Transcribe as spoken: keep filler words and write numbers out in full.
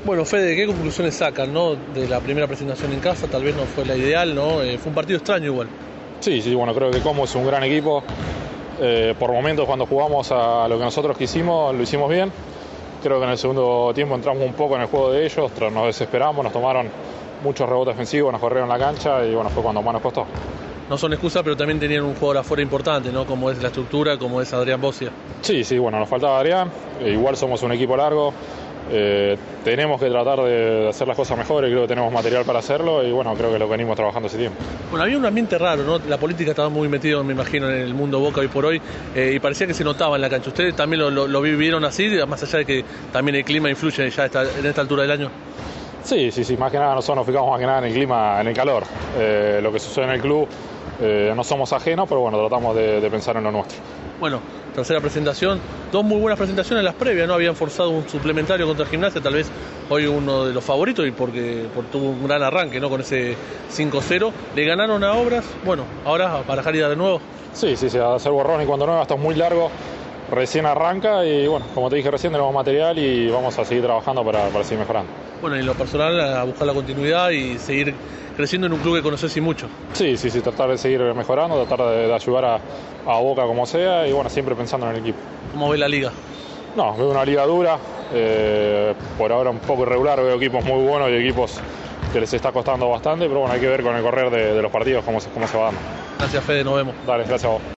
Bueno, Fede, ¿qué conclusiones sacan, no, de la primera presentación en casa? Tal vez no fue la ideal, ¿no? Eh, fue un partido extraño igual. Sí, sí, bueno, creo que Como es un gran equipo. Eh, por momentos cuando jugamos a lo que nosotros quisimos, lo hicimos bien. Creo que en el segundo tiempo entramos un poco en el juego de ellos, nos desesperamos, nos tomaron muchos rebotes ofensivos, nos corrieron la cancha y bueno, fue cuando más nos costó. No son excusas, pero también tenían un jugador afuera importante, ¿no? Como es la estructura, como es Adrián Bosia. Sí, sí, bueno, nos faltaba Adrián. Eh, igual somos un equipo largo. Eh, tenemos que tratar de hacer las cosas mejor y creo que tenemos material para hacerlo y bueno, creo que lo venimos trabajando ese tiempo. Bueno, había un ambiente raro, ¿no? La política estaba muy metida, me imagino, en el mundo Boca hoy por hoy eh, y parecía que se notaba en la cancha. ¿Ustedes también lo, lo, lo vivieron así, más allá de que también el clima influye ya esta, en esta altura del año? Sí, sí, sí, más que nada nosotros nos fijamos más que nada en el clima, en el calor. Eh, lo que sucede en el club, eh, no somos ajenos, pero bueno, tratamos de, de pensar en lo nuestro. Bueno, tercera presentación, dos muy buenas presentaciones en las previas, ¿no? Habían forzado un suplementario contra Gimnasia, tal vez hoy uno de los favoritos y porque, porque tuvo un gran arranque, ¿no? Con ese cinco cero. Le ganaron a Obras, bueno, ahora para dejar ir de nuevo. Sí, sí, sí, a hacer borrón y cuando nueva, esto es muy largo, recién arranca y bueno, como te dije recién, tenemos material y vamos a seguir trabajando para, para seguir mejorando. Bueno, y en lo personal, a buscar la continuidad y seguir creciendo en un club que conoces y mucho. Sí, sí, sí, tratar de seguir mejorando, tratar de, de ayudar a, a Boca como sea y bueno, siempre pensando en el equipo. ¿Cómo ve la liga? No, veo una liga dura, eh, por ahora un poco irregular, veo equipos muy buenos y equipos que les está costando bastante, pero bueno, hay que ver con el correr de, de los partidos cómo se, cómo se va dando. Gracias, Fede, nos vemos. Dale, gracias a vos.